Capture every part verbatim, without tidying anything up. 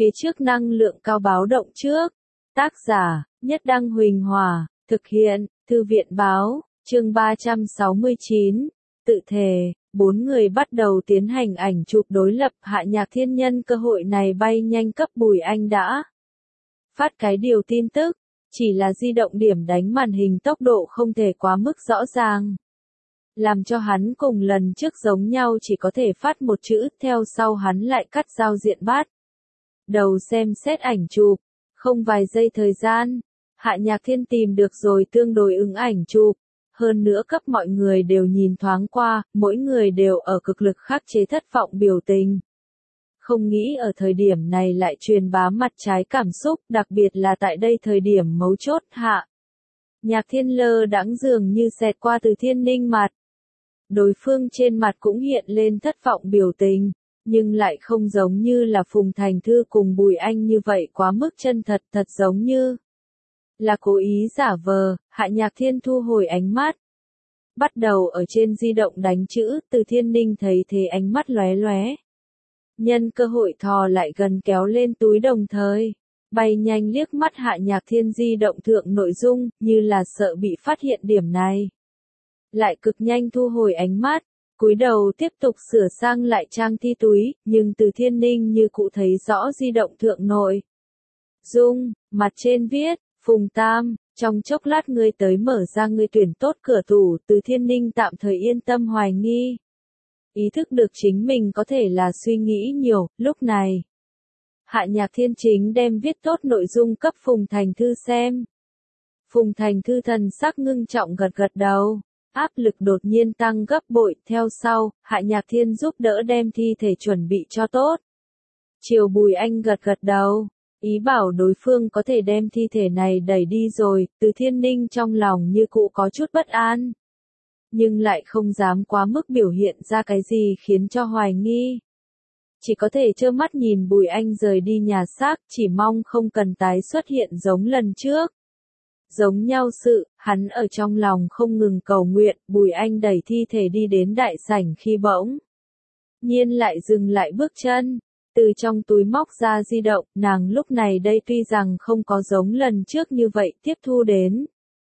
phía trước năng lượng cao báo động trước. Tác giả, Nhất Đăng Huỳnh Hòa, thực hiện, Thư viện báo, chương ba trăm sáu mươi chín, tự thề, bốn người bắt đầu tiến hành ảnh chụp đối lập. Hạ Nhạc Thiên nhân cơ hội này bay nhanh cấp Bùi Anh đã phát cái điều tin tức, chỉ là di động điểm đánh màn hình tốc độ không thể quá mức rõ ràng, làm cho hắn cùng lần trước giống nhau chỉ có thể phát một chữ, theo sau hắn lại cắt giao diện bắt đầu xem xét ảnh chụp. Không vài giây thời gian, Hạ Nhạc Thiên tìm được rồi tương đối ứng ảnh chụp, hơn nữa cấp mọi người đều nhìn thoáng qua, mỗi người đều ở cực lực khắc chế thất vọng biểu tình. Không nghĩ ở thời điểm này lại truyền bá mặt trái cảm xúc, đặc biệt là tại đây thời điểm mấu chốt. Hạ Nhạc Thiên lơ đãng dường như xẹt qua Từ Thiên Ninh mặt. Đối phương trên mặt cũng hiện lên thất vọng biểu tình, nhưng lại không giống như là Phùng Thành Thư cùng Bùi Anh như vậy quá mức chân thật, thật giống như là cố ý giả vờ. Hạ Nhạc Thiên thu hồi ánh mắt, bắt đầu ở trên di động đánh chữ. Từ Thiên Ninh thấy thế ánh mắt lóe lóe, nhân cơ hội thò lại gần kéo lên túi, đồng thời bay nhanh liếc mắt Hạ Nhạc Thiên di động thượng nội dung, như là sợ bị phát hiện điểm này. Lại cực nhanh thu hồi ánh mắt, cúi đầu tiếp tục sửa sang lại trang thi túi, nhưng Từ Thiên Ninh như cụ thấy rõ di động thượng nội dung, mặt trên viết, Phùng Tam, trong chốc lát ngươi tới mở ra ngươi tuyển tốt cửa tủ. Từ Thiên Ninh tạm thời yên tâm hoài nghi, ý thức được chính mình có thể là suy nghĩ nhiều. Lúc này, Hạ Nhạc Thiên chính đem viết tốt nội dung cấp Phùng Thành Thư xem. Phùng Thành Thư thần sắc ngưng trọng gật gật đầu, áp lực đột nhiên tăng gấp bội. Theo sau, Hạ Nhạc Thiên giúp đỡ đem thi thể chuẩn bị cho tốt. Chiều Bùi Anh gật gật đầu, ý bảo đối phương có thể đem thi thể này đẩy đi rồi. Từ Thiên Ninh trong lòng như cũ có chút bất an, nhưng lại không dám quá mức biểu hiện ra cái gì khiến cho hoài nghi. Chỉ có thể trơ mắt nhìn Bùi Anh rời đi nhà xác, chỉ mong không cần tái xuất hiện giống lần trước. Giống nhau sự, hắn ở trong lòng không ngừng cầu nguyện. Bùi Anh đẩy thi thể đi đến đại sảnh khi bỗng nhiên lại dừng lại bước chân, từ trong túi móc ra di động. Nàng lúc này đây tuy rằng không có giống lần trước như vậy tiếp thu đến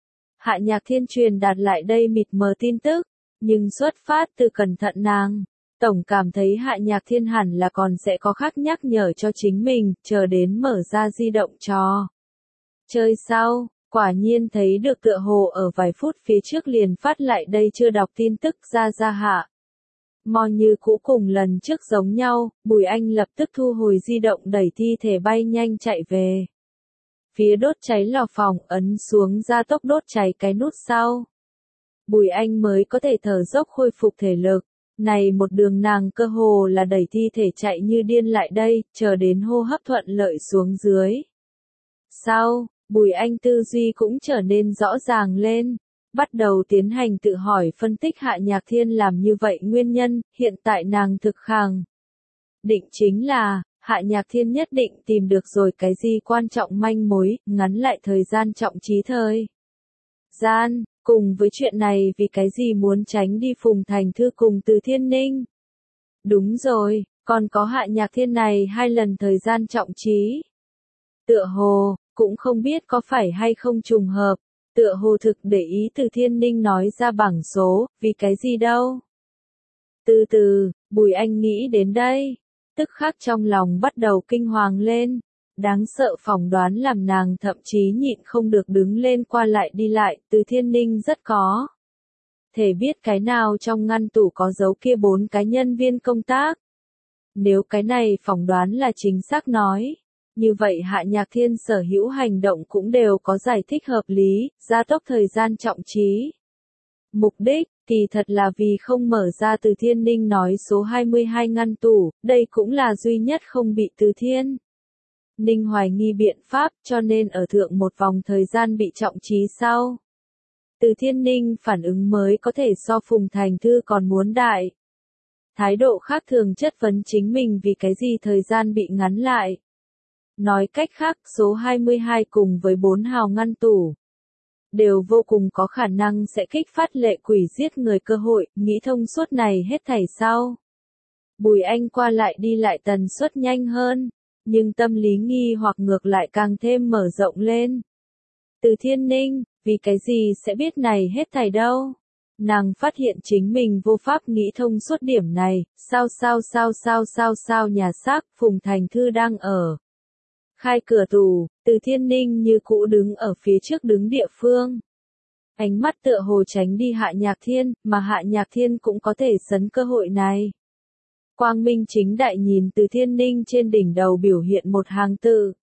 Hạ Nhạc Thiên truyền đạt lại đây mịt mờ tin tức, nhưng xuất phát từ cẩn thận, nàng tổng cảm thấy Hạ Nhạc Thiên hẳn là còn sẽ có khác nhắc nhở cho chính mình. Chờ đến mở ra di động trò chơi sau, quả nhiên thấy được tựa hồ ở vài phút phía trước liền phát lại đây chưa đọc tin tức ra ra hạ. Mò như cũ cùng lần trước giống nhau, Bùi Anh lập tức thu hồi di động, đẩy thi thể bay nhanh chạy về phía đốt cháy lò phòng, ấn xuống gia tốc đốt cháy cái nút sau. Bùi Anh mới có thể thở dốc khôi phục thể lực. Này một đường nàng cơ hồ là đẩy thi thể chạy như điên lại đây, chờ đến hô hấp thuận lợi xuống dưới sau, Bùi Anh tư duy cũng trở nên rõ ràng lên, bắt đầu tiến hành tự hỏi phân tích Hạ Nhạc Thiên làm như vậy nguyên nhân. Hiện tại nàng thực khẳng định chính là, Hạ Nhạc Thiên nhất định tìm được rồi cái gì quan trọng manh mối, ngắn lại thời gian trọng trí thời gian. Cùng với chuyện này, vì cái gì muốn tránh đi Phùng Thành Thư cùng Từ Thiên Ninh? Đúng rồi, còn có Hạ Nhạc Thiên này hai lần thời gian trọng trí. Tựa hồ, cũng không biết có phải hay không trùng hợp, tựa hồ thực để ý Từ Thiên Ninh nói ra bảng số, vì cái gì đâu. Từ từ, Bùi Anh nghĩ đến đây, tức khắc trong lòng bắt đầu kinh hoàng lên. Đáng sợ phỏng đoán làm nàng thậm chí nhịn không được đứng lên qua lại đi lại. Từ Thiên Ninh rất có thể biết cái nào trong ngăn tủ có giấu kia bốn cái nhân viên công tác. Nếu cái này phỏng đoán là chính xác nói, như vậy Hạ Nhạc Thiên sở hữu hành động cũng đều có giải thích hợp lý, gia tốc thời gian trọng trí. Mục đích, thì thật là vì không mở ra Từ Thiên Ninh nói số hai mươi hai ngăn tủ, đây cũng là duy nhất không bị Từ Thiên Ninh hoài nghi biện pháp, cho nên ở thượng một vòng thời gian bị trọng trí sau. Từ Thiên Ninh phản ứng mới có thể so Phùng Thành Thư còn muốn đại. Thái độ khác thường chất vấn chính mình vì cái gì thời gian bị ngắn lại. Nói cách khác, số hai mươi hai cùng với bốn hào ngăn tủ đều vô cùng có khả năng sẽ kích phát lệ quỷ giết người cơ hội. Nghĩ thông suốt này hết thảy sau, Bùi Anh qua lại đi lại tần suất nhanh hơn, nhưng tâm lý nghi hoặc ngược lại càng thêm mở rộng lên. Từ Thiên Ninh, vì cái gì sẽ biết này hết thảy đâu? Nàng phát hiện chính mình vô pháp nghĩ thông suốt điểm này, sao sao sao sao sao sao nhà xác, Phùng Thành Thư đang ở. Khai cửa tủ, Từ Thiên Ninh như cũ đứng ở phía trước đứng địa phương. Ánh mắt tựa hồ tránh đi Hạ Nhạc Thiên, mà Hạ Nhạc Thiên cũng có thể sấn cơ hội này. Quang minh chính đại nhìn Từ Thiên Ninh trên đỉnh đầu biểu hiện một hàng tự.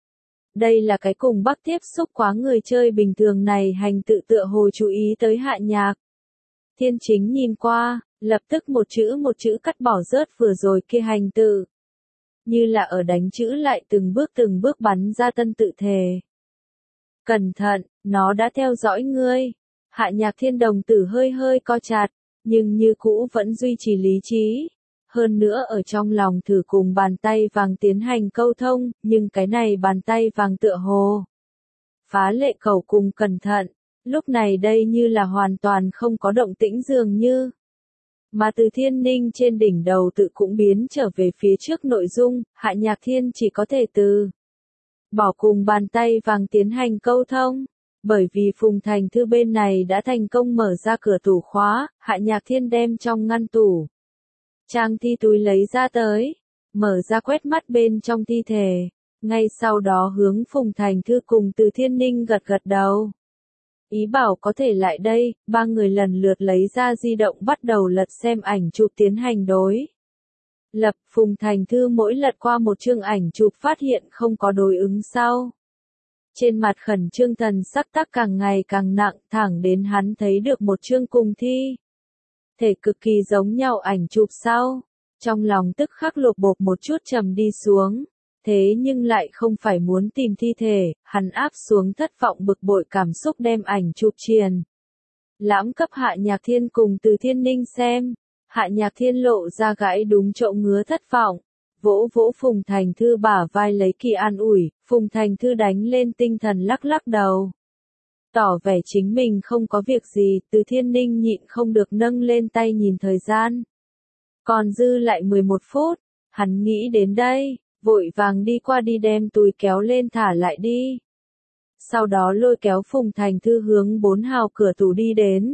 Đây là cái cùng Bắc tiếp xúc quá người chơi bình thường này hành tự tựa hồ chú ý tới Hạ Nhạc. Thiên Chính nhìn qua, lập tức một chữ một chữ cắt bỏ rớt vừa rồi kia hành tự. Như là ở đánh chữ lại từng bước từng bước bắn ra tân tự thề. Cẩn thận, nó đã theo dõi ngươi. Hạ Nhạc Thiên đồng tử hơi hơi co chặt, nhưng như cũ vẫn duy trì lý trí. Hơn nữa ở trong lòng thử cùng bàn tay vàng tiến hành câu thông, nhưng cái này bàn tay vàng tựa hồ. Phá lệ cầu cùng cẩn thận, lúc này đây như là hoàn toàn không có động tĩnh dường như. Mà Từ Thiên Ninh trên đỉnh đầu tự cũng biến trở về phía trước nội dung, Hạ Nhạc Thiên chỉ có thể từ bỏ cùng bàn tay vàng tiến hành câu thông. Bởi vì Phùng Thành Thư bên này đã thành công mở ra cửa tủ khóa, Hạ Nhạc Thiên đem trong ngăn tủ trang thi túi lấy ra tới, mở ra quét mắt bên trong thi thể, ngay sau đó hướng Phùng Thành Thư cùng Từ Thiên Ninh gật gật đầu. Ý bảo có thể lại đây, ba người lần lượt lấy ra di động bắt đầu lật xem ảnh chụp tiến hành đối. Lập, Phùng Thành Thư mỗi lật qua một chương ảnh chụp phát hiện không có đối ứng sau. Trên mặt khẩn trương thần sắc tắc càng ngày càng nặng, thẳng đến hắn thấy được một chương cùng thi thể cực kỳ giống nhau ảnh chụp sau. Trong lòng tức khắc lột bột một chút trầm đi xuống. Thế nhưng lại không phải muốn tìm thi thể, hắn áp xuống thất vọng bực bội cảm xúc đem ảnh chụp truyền. Lãm cấp Hạ Nhạc Thiên cùng Từ Thiên Ninh xem. Hạ Nhạc Thiên lộ ra gãi đúng chỗ ngứa thất vọng. Vỗ vỗ Phùng Thành Thư bả vai lấy kỳ an ủi, Phùng Thành Thư đánh lên tinh thần lắc lắc đầu. Tỏ vẻ chính mình không có việc gì, Từ Thiên Ninh nhịn không được nâng lên tay nhìn thời gian. Còn dư lại mười một phút, hắn nghĩ đến đây, vội vàng đi qua đi đem túi kéo lên thả lại đi. Sau đó lôi kéo Phùng Thành Thư hướng bốn hào cửa tủ đi đến.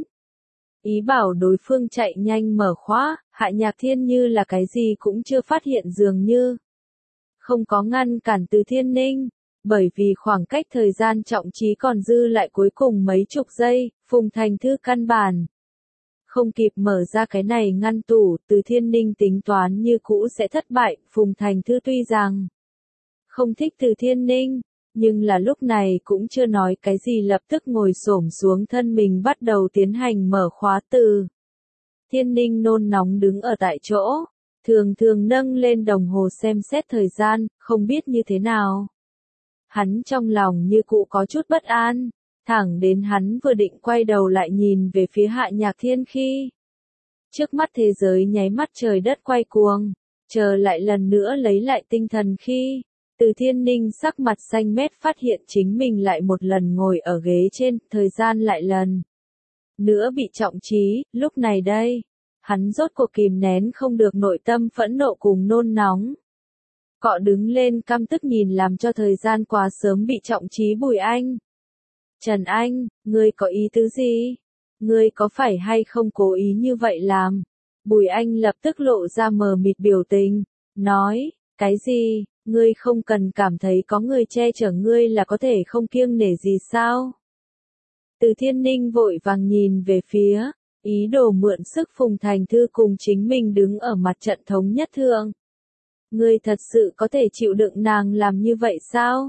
Ý bảo đối phương chạy nhanh mở khóa, Hạ Nhạc Thiên như là cái gì cũng chưa phát hiện dường như. Không có ngăn cản Từ Thiên Ninh, bởi vì khoảng cách thời gian trọng trí còn dư lại cuối cùng mấy chục giây, Phùng Thành Thư căn bản. Không kịp mở ra cái này ngăn tủ, Từ Thiên Ninh tính toán như cũ sẽ thất bại, Phùng Thành Thư tuy rằng không thích Từ Thiên Ninh, nhưng là lúc này cũng chưa nói cái gì lập tức ngồi xổm xuống thân mình bắt đầu tiến hành mở khóa Từ Thiên Ninh nôn nóng đứng ở tại chỗ, thường thường nâng lên đồng hồ xem xét thời gian, không biết như thế nào. Hắn trong lòng như cũ có chút bất an, thẳng đến hắn vừa định quay đầu lại nhìn về phía Hạ Nhạc Thiên khi. Trước mắt thế giới nháy mắt trời đất quay cuồng, chờ lại lần nữa lấy lại tinh thần khi. Từ Thiên Ninh sắc mặt xanh mét phát hiện chính mình lại một lần ngồi ở ghế trên, thời gian lại lần nữa bị trọng trí, lúc này đây, hắn rốt cuộc kìm nén không được nội tâm phẫn nộ cùng nôn nóng. Cọ đứng lên căm tức nhìn làm cho thời gian quá sớm bị trọng trí Bùi Anh. Trần Anh, ngươi có ý tứ gì? Ngươi có phải hay không cố ý như vậy làm? Bùi Anh lập tức lộ ra mờ mịt biểu tình, nói, cái gì? Ngươi không cần cảm thấy có người che chở ngươi là có thể không kiêng nể gì sao? Từ Thiên Ninh vội vàng nhìn về phía, ý đồ mượn sức Phùng Thành Thư cùng chính mình đứng ở mặt trận thống nhất thượng. Ngươi thật sự có thể chịu đựng nàng làm như vậy sao?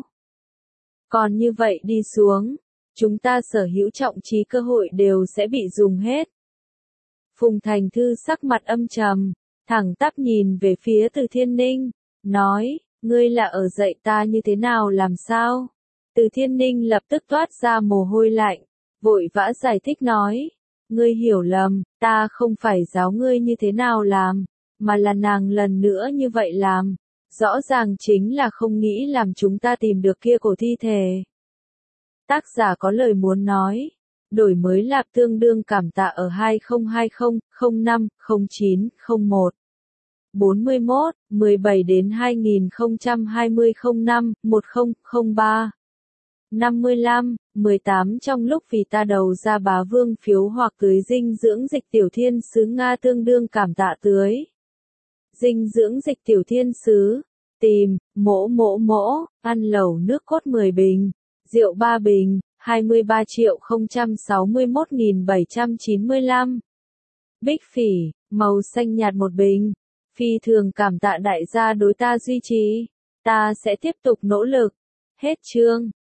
Còn như vậy đi xuống, chúng ta sở hữu trọng trí cơ hội đều sẽ bị dùng hết. Phùng Thành Thư sắc mặt âm trầm, thẳng tắp nhìn về phía Từ Thiên Ninh, nói, ngươi là ở dạy ta như thế nào làm sao? Từ Thiên Ninh lập tức toát ra mồ hôi lạnh, vội vã giải thích nói, ngươi hiểu lầm, ta không phải giáo ngươi như thế nào làm, mà là nàng lần nữa như vậy làm, rõ ràng chính là không nghĩ làm chúng ta tìm được kia cổ thi thể. Tác giả có lời muốn nói, đổi mới lạc tương đương cảm tạ ở hai không hai không không năm không chín không một. bốn mươi mốt, mười bảy đến hai nghìn không trăm hai mươi không năm, một không không ba. năm mươi lăm, mười tám Trong lúc vì ta đầu ra bá vương phiếu hoặc tưới dinh dưỡng dịch tiểu thiên sứ Nga tương đương cảm tạ tưới. Dinh dưỡng dịch tiểu thiên sứ. Tìm, mỗ mỗ mỗ, ăn lẩu nước cốt mười bình, rượu ba bình, hai mươi ba triệu không trăm sáu mươi mốt nghìn bảy trăm chín mươi lăm. Bích phỉ, màu xanh nhạt một bình. Phi thường cảm tạ đại gia đối ta duy trì. Ta sẽ tiếp tục nỗ lực. Hết chương.